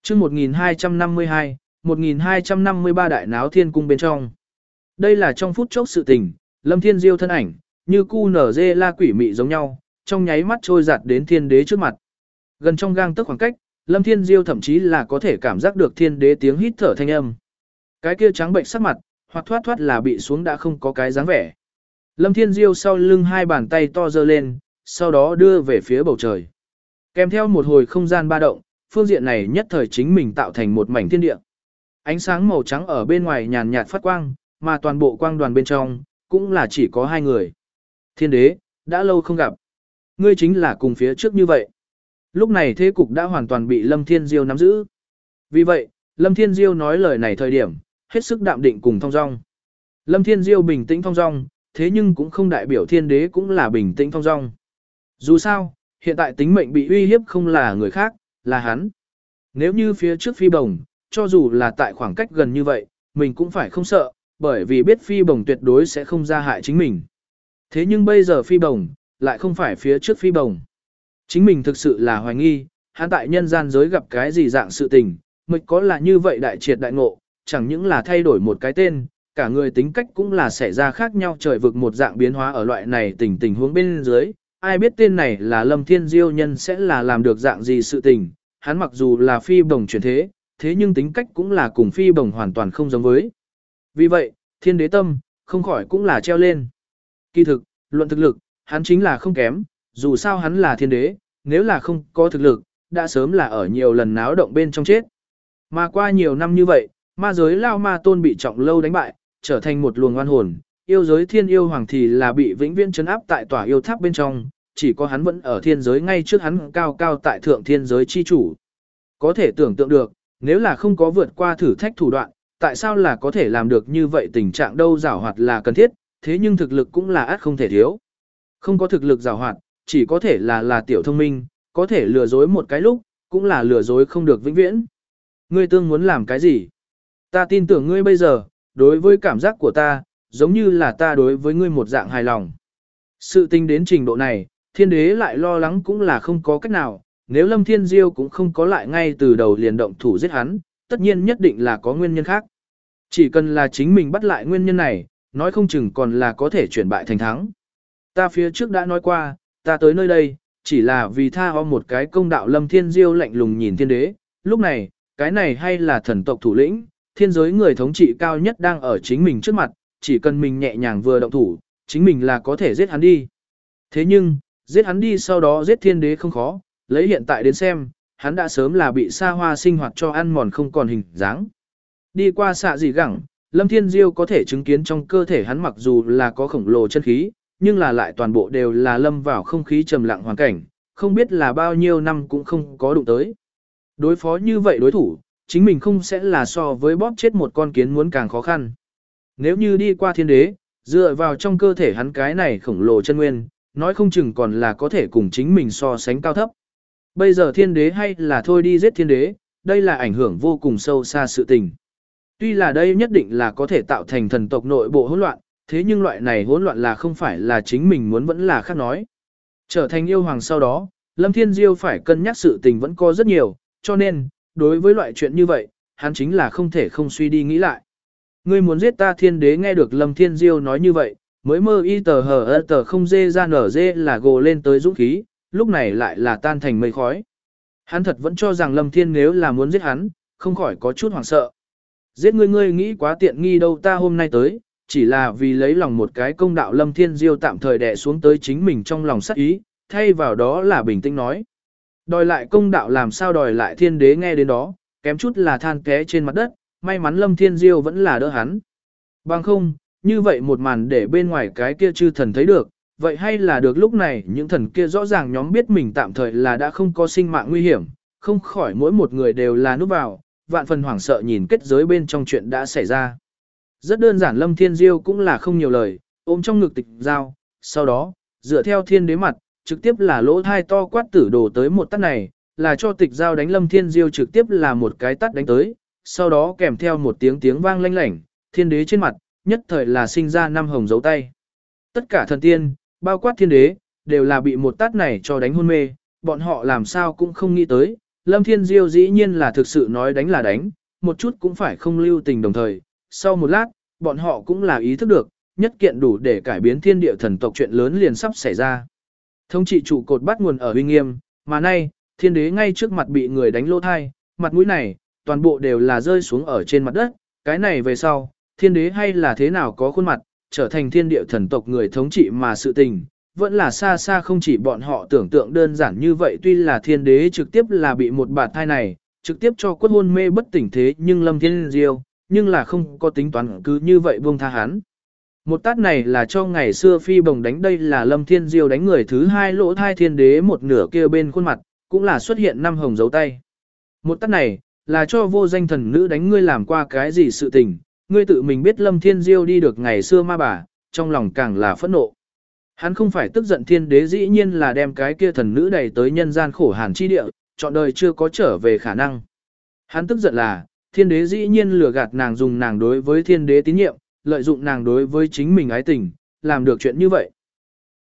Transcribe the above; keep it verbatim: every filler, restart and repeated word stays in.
chương một nghìn hai trăm năm mươi hai, một nghìn hai trăm năm mươi ba đại náo thiên cung bên trong. Đây là trong phút chốc sự tình, Lâm Thiên Diêu thân ảnh, như cu nở dê la quỷ mị giống nhau, trong nháy mắt trôi giạt đến thiên đế trước mặt. Gần trong gang tấc khoảng cách, Lâm Thiên Diêu thậm chí là có thể cảm giác được thiên đế tiếng hít thở thanh âm. Cái kia trắng bệnh sắc mặt, hoặc thoát thoát là bị xuống đã không có cái dáng vẻ. Lâm Thiên Diêu sau lưng hai bàn tay to giơ lên, sau đó đưa về phía bầu trời. Kèm theo một hồi không gian ba động, phương diện này nhất thời chính mình tạo thành một mảnh thiên địa. Ánh sáng màu trắng ở bên ngoài nhàn nhạt phát quang, mà toàn bộ quang đoàn bên trong, cũng là chỉ có hai người. Thiên đế, đã lâu không gặp. Ngươi chính là cùng phía trước như vậy. Lúc này thế cục đã hoàn toàn bị Lâm Thiên Diêu nắm giữ. Vì vậy, Lâm Thiên Diêu nói lời này thời điểm, hết sức đạm định cùng thong dong. Lâm Thiên Diêu bình tĩnh thong dong, thế nhưng cũng không đại biểu thiên đế cũng là bình tĩnh thong dong. Dù sao, hiện tại tính mệnh bị uy hiếp không là người khác, là hắn. Nếu như phía trước phi bồng, cho dù là tại khoảng cách gần như vậy, mình cũng phải không sợ, bởi vì biết phi bồng tuyệt đối sẽ không ra hại chính mình. Thế nhưng bây giờ phi bồng, lại không phải phía trước phi bồng. Chính mình thực sự là hoài nghi, hắn tại nhân gian giới gặp cái gì dạng sự tình, mịch có là như vậy đại triệt đại ngộ, chẳng những là thay đổi một cái tên, cả người tính cách cũng là xảy ra khác nhau trời vực một dạng biến hóa ở loại này tình tình huống bên dưới. Ai biết tên này là Lâm Thiên Diêu nhân sẽ là làm được dạng gì sự tình, hắn mặc dù là phi bồng chuyển thế, thế nhưng tính cách cũng là cùng phi bồng hoàn toàn không giống với. Vì vậy, thiên đế tâm, không khỏi cũng là treo lên. Kỳ thực, luận thực lực, hắn chính là không kém, dù sao hắn là thiên đế, nếu là không có thực lực, đã sớm là ở nhiều lần náo động bên trong chết. Mà qua nhiều năm như vậy, ma giới lao ma tôn bị trọng lâu đánh bại, trở thành một luồng oan hồn, yêu giới thiên yêu hoàng thì là bị vĩnh viễn trấn áp tại tòa yêu tháp bên trong, chỉ có hắn vẫn ở thiên giới ngay trước hắn cao cao tại thượng thiên giới chi chủ. Có thể tưởng tượng được, nếu là không có vượt qua thử thách thủ đoạn, tại sao là có thể làm được như vậy, tình trạng đâu giảo hoạt là cần thiết, thế nhưng thực lực cũng là át không thể thiếu. Không có thực lực giảo hoạt, chỉ có thể là là tiểu thông minh, có thể lừa dối một cái lúc, cũng là lừa dối không được vĩnh viễn. Ngươi tương muốn làm cái gì? Ta tin tưởng ngươi bây giờ, đối với cảm giác của ta, giống như là ta đối với ngươi một dạng hài lòng. Sự tình đến trình độ này, thiên đế lại lo lắng cũng là không có cách nào, nếu Lâm Thiên Diêu cũng không có lại ngay từ đầu liền động thủ giết hắn, tất nhiên nhất định là có nguyên nhân khác. Chỉ cần là chính mình bắt lại nguyên nhân này, nói không chừng còn là có thể chuyển bại thành thắng. Ta phía trước đã nói qua, ta tới nơi đây, chỉ là vì tha ho một cái công đạo. Lâm Thiên Diêu lạnh lùng nhìn thiên đế, lúc này, cái này hay là thần tộc thủ lĩnh, thiên giới người thống trị cao nhất đang ở chính mình trước mặt, chỉ cần mình nhẹ nhàng vừa động thủ, chính mình là có thể giết hắn đi. Thế nhưng, giết hắn đi sau đó giết thiên đế không khó, lấy hiện tại đến xem, hắn đã sớm là bị xa hoa sinh hoạt cho ăn mòn không còn hình dáng. Đi qua xạ dị gẳng, Lâm Thiên Diêu có thể chứng kiến trong cơ thể hắn mặc dù là có khổng lồ chân khí, nhưng là lại toàn bộ đều là lâm vào không khí trầm lặng hoàn cảnh, không biết là bao nhiêu năm cũng không có đụng tới. Đối phó như vậy đối thủ, chính mình không sẽ là so với bóp chết một con kiến muốn càng khó khăn. Nếu như đi qua thiên đế, dựa vào trong cơ thể hắn cái này khổng lồ chân nguyên, nói không chừng còn là có thể cùng chính mình so sánh cao thấp. Bây giờ thiên đế hay là thôi đi giết thiên đế, đây là ảnh hưởng vô cùng sâu xa sự tình. Tuy là đây nhất định là có thể tạo thành thần tộc nội bộ hỗn loạn, thế nhưng loại này hỗn loạn là không phải là chính mình muốn vẫn là khác nói. Trở thành yêu hoàng sau đó, Lâm Thiên Diêu phải cân nhắc sự tình vẫn có rất nhiều, cho nên, đối với loại chuyện như vậy, hắn chính là không thể không suy đi nghĩ lại. Ngươi muốn giết ta thiên đế nghe được Lâm Thiên Diêu nói như vậy, mới mơ y tờ hờ ơ tờ không dê ra nở dê là gồ lên tới dũng khí, lúc này lại là tan thành mây khói. Hắn thật vẫn cho rằng Lâm Thiên nếu là muốn giết hắn, không khỏi có chút hoảng sợ. Giết ngươi ngươi nghĩ quá tiện nghi đâu, ta hôm nay tới, chỉ là vì lấy lòng một cái công đạo. Lâm Thiên Diêu tạm thời đè xuống tới chính mình trong lòng sắc ý, thay vào đó là bình tĩnh nói. Đòi lại công đạo làm sao đòi lại, thiên đế nghe đến đó, kém chút là than té trên mặt đất, may mắn Lâm Thiên Diêu vẫn là đỡ hắn. Bằng không, như vậy một màn để bên ngoài cái kia chư thần thấy được, vậy hay là được lúc này những thần kia rõ ràng nhóm biết mình tạm thời là đã không có sinh mạng nguy hiểm, không khỏi mỗi một người đều là núp vào, vạn phần hoảng sợ nhìn kết giới bên trong chuyện đã xảy ra. Rất đơn giản, Lâm Thiên Diêu cũng là không nhiều lời, ôm trong ngực tịch dao, sau đó, dựa theo thiên đế mặt, trực tiếp là lỗ thai to quát tử đồ tới một tát này, là cho tịch dao đánh Lâm Thiên Diêu trực tiếp là một cái tát đánh tới, sau đó kèm theo một tiếng tiếng vang lanh lảnh, thiên đế trên mặt, nhất thời là sinh ra năm hồng dấu tay. Tất cả thần tiên, bao quát thiên đế, đều là bị một tát này cho đánh hôn mê, bọn họ làm sao cũng không nghĩ tới, Lâm Thiên Diêu dĩ nhiên là thực sự nói đánh là đánh, một chút cũng phải không lưu tình đồng thời. Sau một lát, bọn họ cũng là ý thức được, nhất kiện đủ để cải biến thiên địa thần tộc chuyện lớn liền sắp xảy ra. Thống trị trụ cột bắt nguồn ở uy nghiêm, mà nay, thiên đế ngay trước mặt bị người đánh lỗ thai, mặt mũi này, toàn bộ đều là rơi xuống ở trên mặt đất, cái này về sau, thiên đế hay là thế nào có khuôn mặt, trở thành thiên địa thần tộc người thống trị mà sự tình, vẫn là xa xa không chỉ bọn họ tưởng tượng đơn giản như vậy, tuy là thiên đế trực tiếp là bị một bạt thai này, trực tiếp cho quất hôn mê bất tỉnh thế nhưng Lâm Thiên Diêu, nhưng là không có tính toán cứ như vậy buông tha hắn. Một tát này là cho ngày xưa phi bồng đánh, đây là Lâm Thiên Diêu đánh người thứ hai lỗ thai thiên đế một nửa kia bên khuôn mặt, cũng là xuất hiện năm hồng dấu tay. Một tát này, là cho vô danh thần nữ đánh ngươi làm qua cái gì sự tình, ngươi tự mình biết Lâm Thiên Diêu đi được ngày xưa ma bà, trong lòng càng là phẫn nộ. Hắn không phải tức giận thiên đế dĩ nhiên là đem cái kia thần nữ đẩy tới nhân gian khổ hàn chi địa, chọn đời chưa có trở về khả năng. Hắn tức giận là, thiên đế dĩ nhiên lừa gạt nàng dùng nàng đối với thiên đế tín nhiệm, lợi dụng nàng đối với chính mình ái tình, làm được chuyện như vậy.